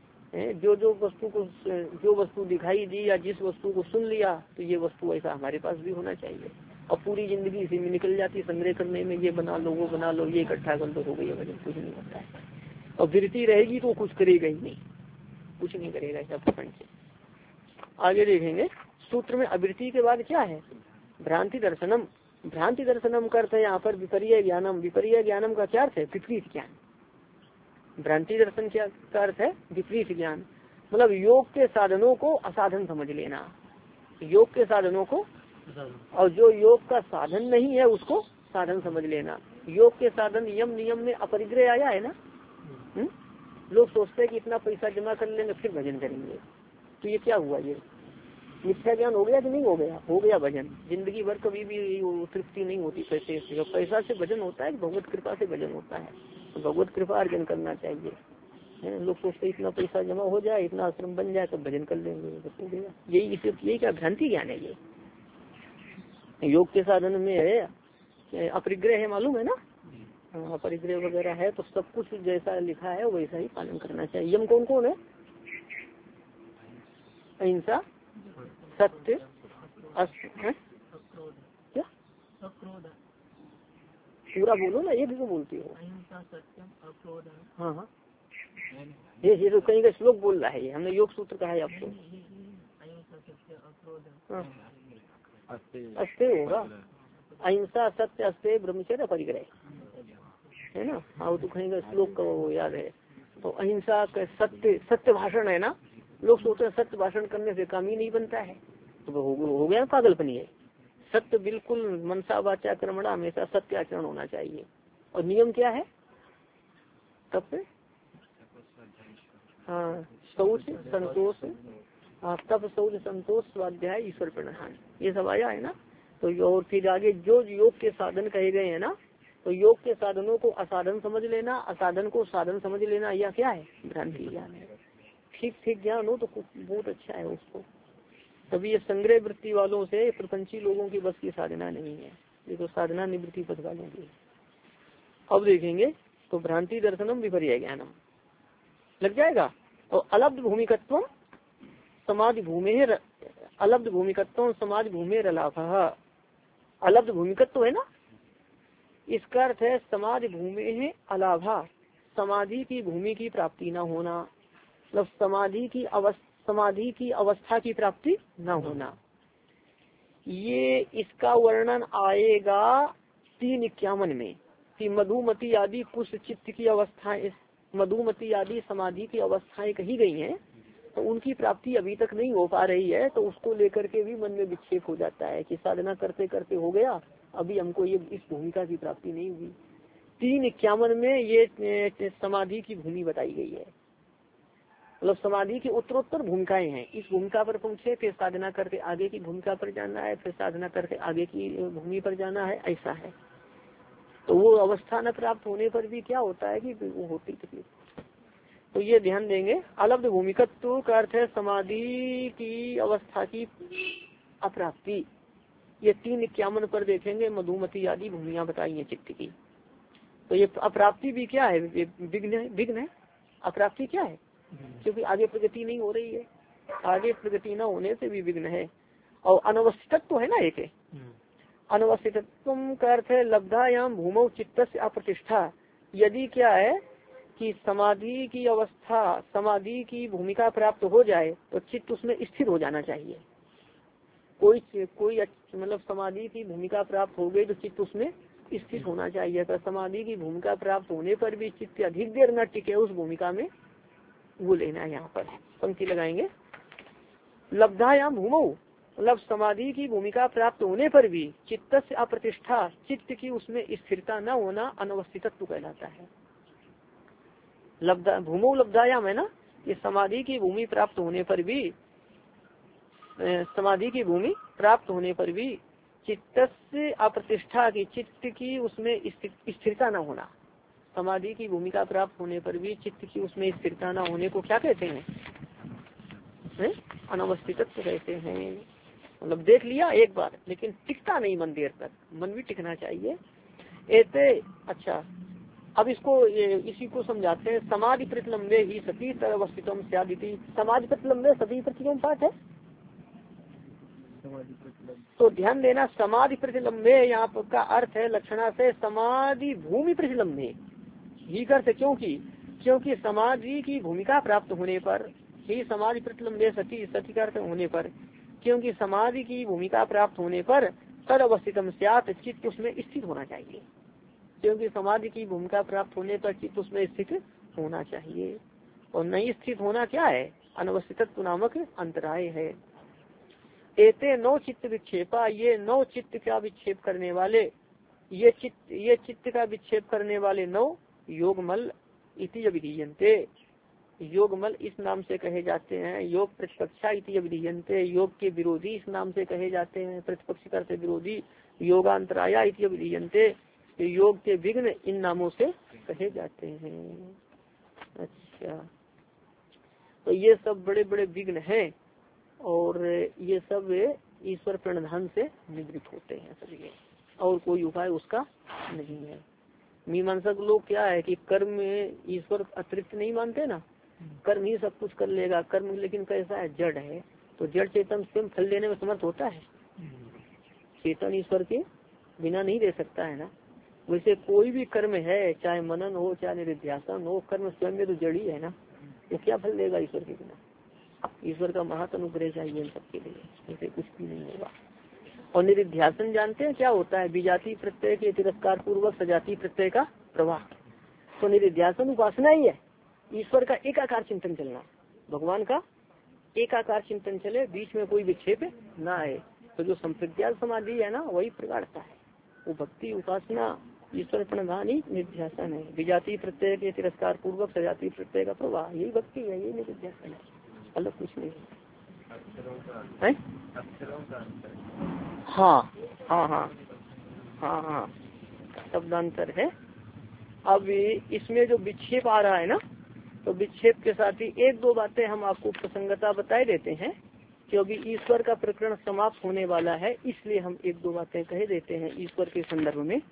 जो वस्तु दिखाई दी या जिस वस्तु को सुन लिया, तो ये वस्तु ऐसा हमारे पास भी होना चाहिए, और पूरी जिंदगी इसी में निकल जाती, संग्रह करने में, ये बना लो वो बना लो, ये इकट्ठा कर लो, हो गई वजन, कुछ नहीं होता है। और विरति रहेगी तो कुछ करेगा ही नहीं, कुछ नहीं करेगा ऐसा प्रपंच से। आगे देखेंगे सूत्र में अविरति के बाद क्या है? भ्रांति दर्शनम। भ्रांति दर्शनम का अर्थ है यहाँ पर विपर्य ज्ञानम। विपर्य ज्ञानम का क्या अर्थ है? विपरीत ज्ञान। भ्रांति दर्शन क्या का अर्थ है? विपरीत ज्ञान। मतलब योग के साधनों को असाधन समझ लेना, योग के साधनों को, और जो योग का साधन नहीं है उसको साधन समझ लेना। योग के साधन यम नियम में अपरिग्रह आया है ना। लोग सोचते हैं कि इतना पैसा जमा कर लेंगे फिर भजन करेंगे, तो ये क्या हुआ? ये मिथ्या ज्ञान हो गया कि नहीं हो गया? हो गया भजन। जिंदगी भर कभी भी तृप्ति नहीं होती पैसे से। पैसा से भजन होता है, भगवत कृपा से भजन होता है, तो भगवत कृपा अर्जन करना चाहिए। लोग सोचते इतना पैसा जमा हो जाए, इतना आश्रम बन जाए तो भजन कर लेंगे, तो हो गया। यही क्या भ्रांति ज्ञान है ये। योग के साधन में है अपरिग्रह है, मालूम है ना। हाँ परिग्रह वगैरह है तो सब कुछ जैसा लिखा है वैसा ही पालन करना चाहिए। यम कौन कौन है? अहिंसा, सत्य, है? क्या पूरा बोलो ना, एक भी बोलती हो। अहिंसा, सत्यम, अक्रोध। हाँ हाँ ये तो कहीं का श्लोक बोल रहा है, ये हमने योग सूत्र कहा है आपको। अस्ते होगा, अहिंसा, सत्य, अस्ते, ब्रह्मचर्य, परिग्रह, है ना। हाँ वो तो कहीं का श्लोक का वो याद है। तो अहिंसा, सत्य, सत्य भाषण है ना। लोग सोचते हैं सत्य भाषण करने से काम ही नहीं बनता है, तो हो गया पागलपनी है। सत्य बिल्कुल मनसा वाचा कर्मणा हमेशा सत्य आचरण होना चाहिए। और नियम क्या है तब पे? हाँ शौच, संतोष, हाँ तब शौच, संतोष, स्वाध्याय, ईश्वर प्रणहान, ये सब आया है ना। तो और फिर आगे जो योग के साधन कहे गए हैं ना, तो योग के साधनों को असाधन समझ लेना, असाधन को साधन समझ लेना, यह क्या है? भ्रांति ज्ञान है। ठीक ठीक ज्ञान हो तो बहुत अच्छा है उसको। तभी ये संग्रह वृत्ति वालों से प्रपंची लोगों की बस की साधना नहीं है, ये तो साधना निवृत्ति पद वालों की। अब देखेंगे तो भ्रांति दर्शनम विपर्य ज्ञानम लग जाएगा। और अलब्ध भूमिकत्व समाधि भूमि, अलब्ध भूमिकत्व समाज भूमि लाभ, अलब्ध भूमिकत्व है ना, इसका अर्थ है समाधि भूमि है अलाभा, समाधि की भूमि की प्राप्ति न होना, मतलब समाधि की अवस्था की प्राप्ति न होना। ये इसका वर्णन आएगा 351 में कि मधुमती आदि कुछ चित्त की अवस्थाएं, मधुमती आदि समाधि की अवस्थाएं कही गई हैं, तो उनकी प्राप्ति अभी तक नहीं हो पा रही है। तो उसको लेकर के भी मन में विक्षेप हो जाता है कि साधना करते करते हो गया, अभी हमको ये इस भूमिका की प्राप्ति नहीं हुई। 351 में ये समाधि की भूमि बताई गई है, मतलब समाधि की उत्तरोत्तर भूमिकाएं हैं। इस भूमिका पर पहुंचे, फिर साधना करके आगे की भूमिका पर जाना है, फिर साधना करके आगे की भूमि पर जाना है, ऐसा है। तो वो अवस्था न प्राप्त होने पर भी क्या होता है कि वो होती तकलीफ। तो ये ध्यान देंगे। अलब्ध भूमिकत्व का अर्थ है समाधि की अवस्था की अप्राप्ति। ये 351 पर देखेंगे मधुमती आदि भूमिया बताई है चित्त की। तो ये अप्राप्ति भी क्या है? विघ्न है। अप्राप्ति क्या है? क्योंकि आगे प्रगति नहीं हो रही है, आगे प्रगति न होने से भी विघ्न है। और अनवस्थितत्व है ना, एक अनवस्थितत्व का अर्थ है लब्धायाम भूमौ चित्त से अप्रतिष्ठा। यदि क्या है कि समाधि की अवस्था, समाधि की भूमिका प्राप्त हो जाए तो चित्त उसमें स्थिर हो जाना चाहिए। कोई मतलब समाधि की भूमिका प्राप्त हो गई तो चित्त उसमें स्थित होना चाहिए। तो समाधि की भूमिका प्राप्त होने पर भी चित्त अधिक देर न टिके उस भूमिका में, वो लेना है। यहाँ पर पंक्ति लगाएंगे, लब्धायाम भूमौ, मतलब समाधि की भूमिका प्राप्त होने पर भी चित्त से अप्रतिष्ठा, चित्त की उसमें स्थिरता न होना अनवस्थितत्व कहलाता है। भूमौ लब्धायाम है ना, ये समाधि की भूमि प्राप्त होने पर भी, समाधि की भूमि प्राप्त होने पर भी चित्त से अप्रतिष्ठा की, चित्त की उसमें स्थिरता न होना, समाधि की भूमिका प्राप्त होने पर भी चित्त की उसमें स्थिरता न होने को क्या कहते हैं? अनवस्थितत्व कहते हैं। मतलब देख लिया एक बार, लेकिन टिकता नहीं मन देर तक, मन भी टिकना चाहिए ऐसे। अच्छा अब इसको इसी को समझाते हैं। समाधि प्रतिलंबे ही सती तरवस्थितम स्यादिति। समाधि प्रतिलंबे सती प्रतिलोम पाठ है, तो ध्यान देना। समाधि प्रतिलंबे यहाँ का अर्थ है लक्षणा से समाधि भूमि प्रतिलंबे ही करते, क्योंकि समाधि की भूमिका प्राप्त होने पर ही समाधि प्रतिलंबे सती, सती का अर्थ होने पर, क्योंकि समाधि की भूमिका प्राप्त होने पर तद अवस्थितम स्यात्, चित्त उसमें स्थित होना चाहिए। क्योंकि समाधि की भूमिका प्राप्त होने पर चित्त उसमें स्थित होना चाहिए, और नहीं स्थित होना क्या है? अनवस्थितत्व नामक अंतराय है। एते 9 चित्त विक्षेपा, ये 9 चित्त का विक्षेप करने वाले, ये चित्त का विक्षेप करने वाले 9 योगमल इति अभिधीयन्ते। योगमल इस नाम से कहे जाते हैं। योग प्रतिपक्षा इति अभिधीयन्ते, योग के विरोधी इस नाम से कहे जाते हैं। प्रतिपक्ष करते विरोधी। योगांतराया इति अभिधीयन्ते, योग के विघ्न इन नामों से कहे जाते हैं। अच्छा, तो ये सब बड़े बड़े विघ्न हैं, और ये सब ईश्वर प्रणधान से निवृत्त होते हैं सभी, और कोई उपाय उसका नहीं है। मीमांसक लोग क्या है कि कर्म में ईश्वर अतिरिक्त नहीं मानते ना, कर्म ही सब कुछ कर लेगा। कर्म लेकिन कैसा है, जड़ है, तो जड़ चेतन स्वयं फल देने में समर्थ होता है। चेतन ईश्वर के बिना नहीं दे सकता है ना। वैसे कोई भी कर्म है, चाहे मनन हो चाहे निधिध्यासन हो, कर्म स्वयं में तो जड़ ही है ना, वो क्या फल देगा ईश्वर के बिना। ईश्वर का महत अनुग्रह चाहिए इन सबके लिए, ऐसे कुछ भी नहीं होगा। और निधिध्यासन जानते हैं क्या होता है, विजाति प्रत्यय के तिरस्कार पूर्वक सजाति प्रत्यय का प्रवाह। तो निधिध्यासन उपासना ही है, ईश्वर का एकाकार चिंतन चलना, भगवान का एकाकार चिंतन चले, बीच में कोई विक्षेप ना आए। तो जो संप्रज्ञात समाधि है ना, वही प्रगाढ़ता है, वो भक्ति उपासना ईश्वर प्रणधानी निध्यासन है। विजाति प्रत्यय के तिरस्कार पूर्वक सजाति प्रत्यय का प्रवाह, यही भक्ति है, यही निध्यासन है, अलग कुछ नहीं है। हाँ हाँ हाँ हाँ हाँ, शब्दांतर है। अब इसमें जो विक्षेप आ रहा है ना, तो विक्षेप के साथ ही एक दो बातें हम आपको प्रसंगता बताए देते हैं, क्योंकि ईश्वर का प्रकरण समाप्त होने वाला है, इसलिए हम एक दो बातें कह देते हैं ईश्वर के संदर्भ में।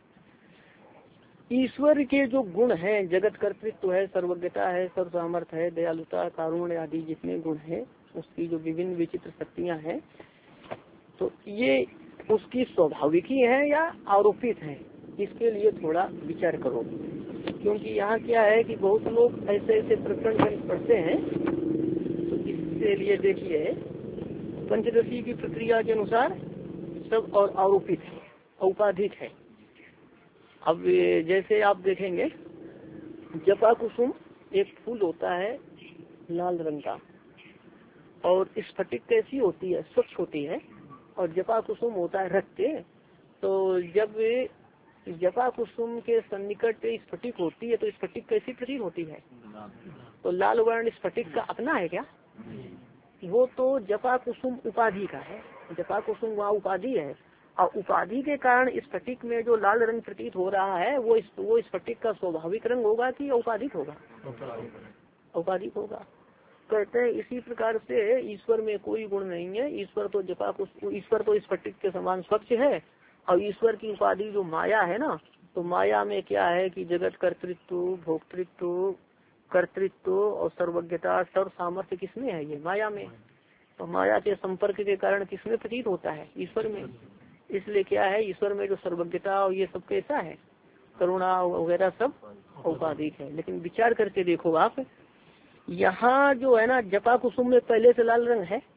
ईश्वर के जो गुण हैं, जगत कर्तृत्व है, सर्वज्ञता है, सर्व सामर्थ्य है, दयालुता, कारुण्य आदि जितने गुण हैं, उसकी जो विभिन्न विचित्र शक्तियां हैं, तो ये उसकी स्वाभाविक ही है या आरोपित है, इसके लिए थोड़ा विचार करो। क्योंकि यहाँ क्या है कि बहुत लोग ऐसे ऐसे प्रकरण पढ़ते हैं, तो इसके लिए देखिए पंचदशी की प्रक्रिया के अनुसार सब और आरोपित है, औपाधिक है। अब जैसे आप देखेंगे, जपा कुसुम एक फूल होता है लाल रंग का, और स्फटिक कैसी होती है, स्वच्छ होती है, और जपा कुसुम होता है रक्त। तो जब जपा कुसुम के सन्निकट स्फटिक होती है, तो स्फटिक कैसी प्रतीत होती है, तो लाल वर्ण स्फटिक का अपना है क्या, वो तो जपा कुसुम उपाधि का है, जपा कुसुम वहाँ उपाधि है, और उपाधि के कारण स्फटिक में जो लाल रंग प्रतीत हो रहा है, वो स्फटिक का स्वाभाविक रंग होगा कि औपाधिक होगा, औपाधिक होगा। कहते हैं इसी प्रकार से ईश्वर में कोई गुण नहीं है, ईश्वर तो जपा कुसुम, ईश्वर तो स्फटिक के समान स्वच्छ है, और ईश्वर की उपाधि जो माया है ना, तो माया में क्या है कि जगत कर्तृत्व, भोक्तृत्व, कर्तृत्व और सर्वज्ञता, सर्व सामर्थ्य किसमें है, ये माया में। तो माया के संपर्क के कारण किसमें प्रतीत होता है, ईश्वर में। इसलिए क्या है, ईश्वर में जो सर्वज्ञता और ये सब कैसा है, करुणा वगैरह सब औपाधिक है। लेकिन विचार करके देखो आप, यहाँ जो है ना, जपा कुसुम में पहले से लाल रंग है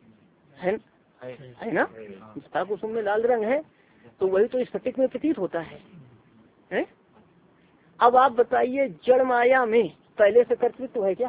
ना, जपा कुसुम में लाल रंग है, तो वही तो स्फटिक में प्रतीत होता है? अब आप बताइए, जड़ माया में पहले से कर्तृत्व है क्या?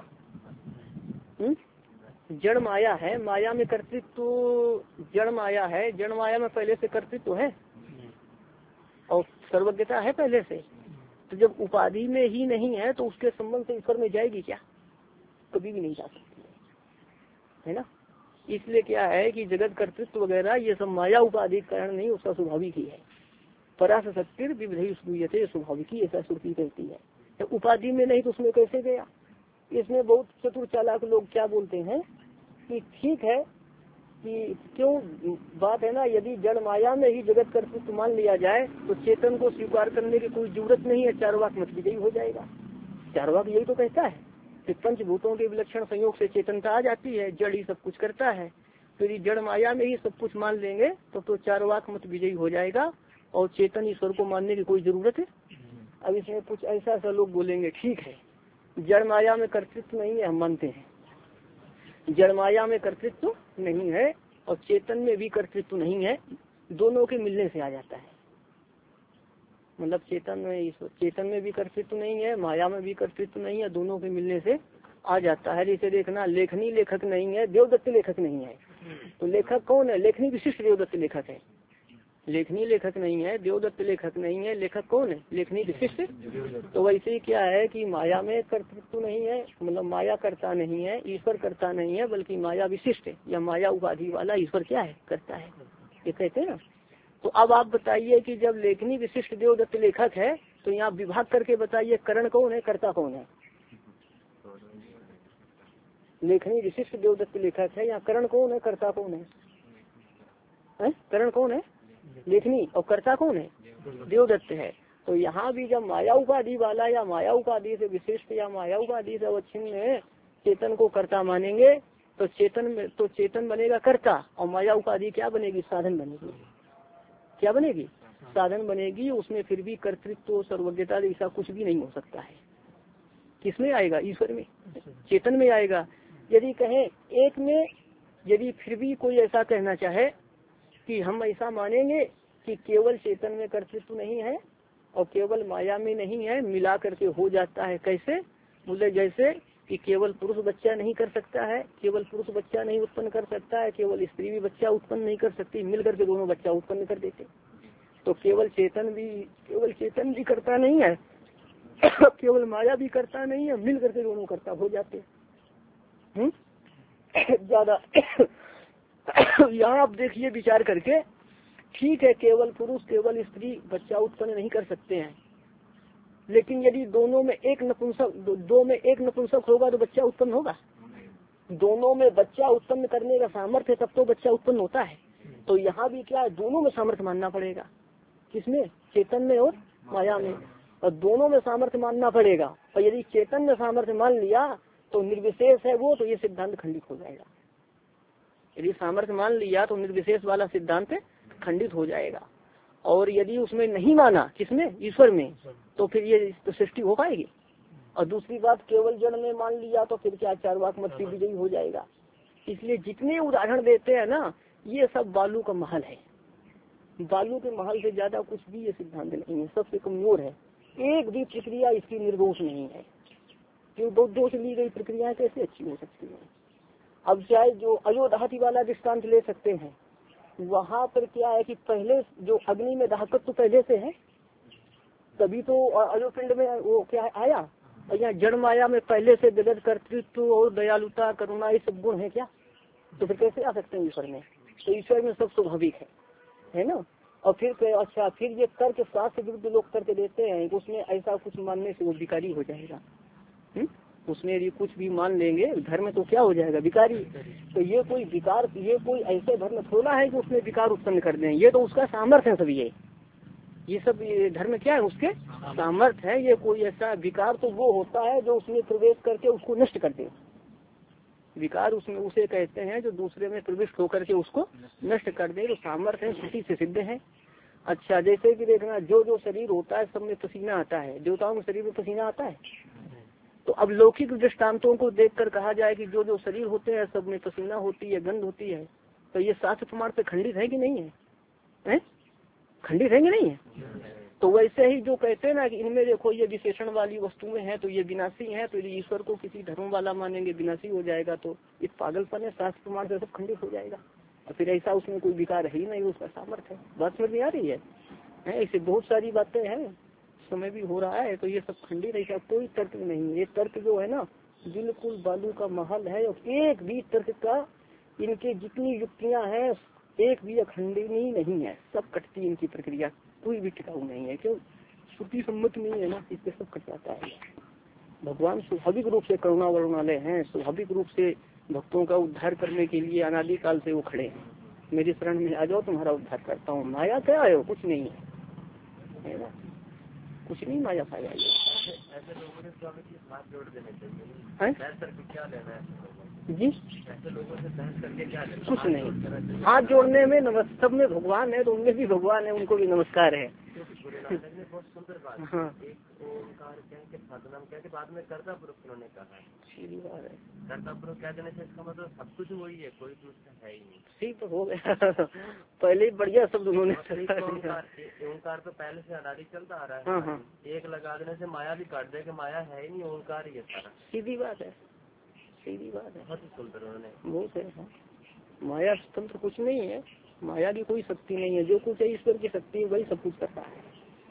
जड़ माया है, माया में कर्तृत्व, जड़ माया है, जड़ माया में पहले से कर्तृत्व है और सर्वज्ञता है पहले से। तो जब उपाधि में ही नहीं है, तो उसके संबंध से ईश्वर में जाएगी क्या? कभी भी नहीं जा सकती है ना। इसलिए क्या है कि जगत कर्तृत्व वगैरह ये सब माया उपाधि कारण नहीं, उसका स्वाभाविक ही है। परास शक्ति विविधि सूयते, स्वाभाविक ही ऐसा श्रुति कहती है। तो उपाधि में नहीं तो उसमें कैसे गया? इसमें बहुत चतुर चालाक लोग क्या बोलते हैं कि ठीक है कि क्यों बात है ना, यदि जड़ माया में ही जगत कर्तृत्व मान लिया जाए तो चेतन को स्वीकार करने की कोई जरूरत नहीं है, चारवाक मत विजयी हो जाएगा। चारवाक यही तो कहता है कि पंचभूतों के विलक्षण संयोग से चेतनता आ जाती है, जड़ ही सब कुछ करता है। तो यदि जड़ माया में ही सब कुछ मान लेंगे तो चारवाक मत विजयी हो जाएगा और चेतन ईश्वर को मानने की कोई जरूरत है। अब इसमें कुछ ऐसा ऐसा लोग बोलेंगे ठीक है, जड़ माया में कर्तृत्व नहीं है, हम मानते हैं जड़ माया में कर्तृत्व नहीं है और चेतन में भी कर्तृत्व नहीं है, दोनों के मिलने से आ जाता है। मतलब चेतन में भी कर्तृत्व नहीं है, माया में भी कर्तृत्व नहीं है, दोनों के मिलने से आ जाता है। जैसे देखना, लेखनी लेखक नहीं है, देवदत्त लेखक नहीं है, तो लेखक कौन है? लेखनी विशिष्ट देवदत्त लेखक है। लेखनी लेखक नहीं है, देवदत्त लेखक नहीं है, लेखक कौन है? लेखनी विशिष्ट। तो वैसे ही क्या है कि माया में कर्तृत्व नहीं है, मतलब माया करता नहीं है, ईश्वर करता नहीं है, बल्कि माया विशिष्ट या माया उपाधि वाला ईश्वर क्या है? करता है, ये कहते हैं ना। तो अब आप बताइए कि जब लेखनी विशिष्ट देवदत्त लेखक है तो यहाँ विभाग करके बताइए, करण कौन है, कर्ता कौन है? लेखनी विशिष्ट देवदत्त लेखक है, यहाँ करण कौन है, कर्ता कौन है? करण कौन है? लेखनी, और कर्ता कौन है? देवदत्त है। तो यहाँ भी जब माया उपाधि वाला या माया उपाधि से विशिष्ट या माया उपाधि से अवच्छिन्न चेतन को कर्ता मानेंगे तो चेतन बनेगा कर्ता और माया उपाधि क्या बनेगी, साधन बनेगी। क्या बनेगी, साधन बनेगी। उसमें फिर भी कर्तृत्व सर्वज्ञता ऐसा कुछ भी नहीं हो सकता है। किसमें आएगा, ईश्वर में, चेतन में आएगा। यदि कहें एक में, यदि फिर भी कोई ऐसा कहना चाहे कि हम ऐसा मानेंगे कि केवल चेतन में कर्तृत्व नहीं है और केवल माया में नहीं है, मिला करके हो जाता है। कैसे, बोले जैसे कि केवल पुरुष बच्चा नहीं कर सकता है, केवल पुरुष बच्चा नहीं उत्पन्न कर सकता है, केवल स्त्री भी बच्चा उत्पन्न नहीं कर सकती, मिल करके दोनों बच्चा उत्पन्न कर देते। तो केवल चेतन भी करता नहीं है, केवल माया भी करता नहीं है, मिल करके दोनों करता हो जाते। ज्यादा यहाँ आप देखिए विचार करके, ठीक है केवल पुरुष केवल स्त्री बच्चा उत्पन्न नहीं कर सकते हैं, लेकिन यदि दोनों में एक नपुंसक होगा तो बच्चा उत्पन्न होगा। दोनों में बच्चा उत्पन्न करने का सामर्थ्य तब तो बच्चा उत्पन्न होता है। तो यहाँ भी क्या है, दोनों में सामर्थ्य मानना पड़ेगा। किसमें, चेतन में और माया में, और दोनों में सामर्थ्य मानना पड़ेगा। और यदि चेतन में सामर्थ्य मान लिया तो निर्विशेष है वो, तो ये सिद्धांत खंडित हो जाएगा। यदि सामर्थ्य मान लिया तो निर्विशेष वाला सिद्धांत खंडित हो जाएगा। और यदि उसमें नहीं माना, किसमें, ईश्वर में, तो फिर ये तो सृष्टि हो पाएगी। और दूसरी बात, केवल जड़ में मान लिया तो फिर क्या चारवाक मत की विजयी हो जाएगा। इसलिए जितने उदाहरण देते हैं ना, ये सब बालू का महल है। बालू के महल से ज्यादा कुछ भी ये सिद्धांत नहीं है, सबसे कमजोर है। एक भी प्रक्रिया इसकी निर्दोष नहीं है। क्यों दोष ली गई प्रक्रियाएं कैसे अच्छी हो सकती है। अब चाहे जो अयोधाति वाला दृष्टांत ले सकते हैं, वहाँ पर क्या है कि पहले जो अग्नि में दाहकत्व तो पहले से है, तभी तो अयोपिंड में वो क्या आया। और यहाँ जड़ माया में पहले से जगत कर्तृत्व और दयालुता करुणा ये सब गुण है क्या, तो फिर कैसे आ सकते हैं ईश्वर में। तो ईश्वर में सब स्वाभाविक है ना। और फिर अच्छा, फिर ये तर्क शास्त्र विरुद्ध लोग तर्क देते हैं कि उसमें ऐसा कुछ मानने से वो विकारी हो जाएगा। उसमें यदि कुछ भी मान लेंगे धर्म तो क्या हो जाएगा, विकारी। तो ये कोई विकार, ये कोई ऐसे धर्म थोड़ा है कि उसमें विकार उत्पन्न कर दें। ये तो उसका सामर्थ्य है। सब ये सब ये धर्म क्या है, उसके सामर्थ्य है। ये कोई ऐसा विकार तो वो होता है जो उसमें प्रवेश करके उसको नष्ट कर दे। विकार उसमें उसे कहते हैं जो दूसरे में प्रविष्ट होकर के उसको नष्ट कर दे। तो सामर्थ्य है, श्रुति से सिद्ध है। अच्छा, जैसे कि देखना, जो शरीर होता है सब में पसीना आता है। देवताओं के शरीर में पसीना आता है। तो अब लौकिक दृष्टांतों को देखकर कहा जाए कि जो शरीर होते हैं सब में पसीना होती है, गंध होती है, तो ये शास्त्र प्रमाण पे खंडित है कि नहीं है, खंडित है कि नहीं है। तो वैसे ही जो कहते हैं ना कि इनमें देखो ये विशेषण वाली वस्तुएं हैं तो ये विनाशी हैं, तो यदि ईश्वर को किसी धर्म वाला मानेंगे विनाशी हो जाएगा, तो इस पागलपन है, शास्त्र प्रमाण से सब खंडित हो जाएगा। और फिर ऐसा उसमें कोई विकार ही नहीं, उसका सामर्थ्य है। बात समझ में आ रही है। ऐसे बहुत सारी बातें हैं, समय भी हो रहा है, तो ये सब खंडित ऐसा कोई तर्क नहीं। ये तर्क जो है ना बिल्कुल बालू का महल है। और एक भी तर्क का, इनके जितनी युक्तियां हैं एक भी अखंडनीय नहीं है, सब कटती इनकी प्रक्रिया, कोई भी टिकाऊ नहीं है। क्यों, श्रुति सम्मत नहीं है ना, इससे सब कट जाता है। भगवान स्वाभाविक रूप से करुणा वरुणालय हैं, स्वाभाविक रूप से भक्तों का उद्धार करने के लिए अनादि काल से वो खड़े हैं। मेरी शरण में आ जाओ, तुम्हारा उद्धार करता हूँ। माया क्या आयो, कुछ नहीं है ना, कुछ नहीं माया पाया। ऐसे लोगों ने स्वामी की हाथ जोड़ देने चाहिए, बहस करके क्या लेना है जी। ऐसे लोगों से बहस करके क्या लेना, कुछ नहीं। हाथ जोड़ने में नमस्कार में भगवान है, तो उनमें भी भगवान है, उनको भी नमस्कार है। बहुत सुंदर बात। हाँ। एक ओंकार कह के साधना कह के बाद में कर्ता पुरुष उन्होंने कहा है। सीधी बात है, कर्ता पुरुष कह देने से इसका मतलब सब कुछ वही है, कोई दूसरा है ही नहीं। ठीक तो हो गया। पहले ही बढ़िया शब्द उन्होंने। ओंकार तो पहले से अनादि चलता आ रहा है। हाँ। एक लगा देने से माया भी काट दे कि माया है ही नहीं, ओंकार ही है सारा। सीधी बात है, सीधी बात है। बहुत सुंदर उन्होंने, बहुत है। माया तंत्र कुछ नहीं है, माया की कोई शक्ति नहीं है। जो कुछ है ईश्वर की शक्ति है, वही सब कुछ करता है।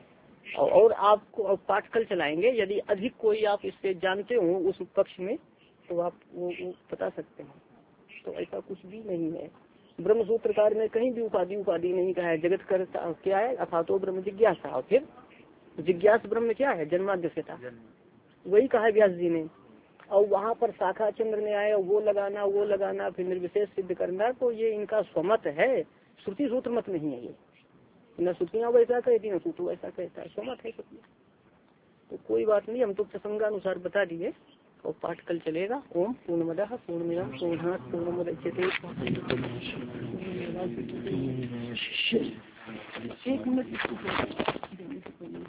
और आपको पाठ कल चलाएंगे, यदि अधिक कोई आप इससे जानते हो उस पक्ष में तो आप वो बता सकते हैं। तो ऐसा कुछ भी नहीं है। ब्रह्म सूत्रकार में कहीं भी उपाधि नहीं कहा है। जगत करता क्या है, अथातो ब्रह्म जिज्ञासा। और फिर जिज्ञास ब्रह्म क्या है, जन्माद्यस्यता, वही कहा है व्यास जी ने। और वहाँ पर शाखा चंद्र ने आया, वो लगाना फिर निर्विशेष सिद्ध करना, तो ये इनका स्वमत है, श्रुति सूत्र मत नहीं है ये। न श्रुतियाँ वैसा कहती न सूत्र वैसा कहता है, सहमत है सब। तो कोई बात नहीं, हम तो प्रसंगानुसार बता दिए और पाठ कल चलेगा। ओम पूर्णमदः पूर्णमिदं पूर्णात् पूर्णमुदच्यते। 1 मिनट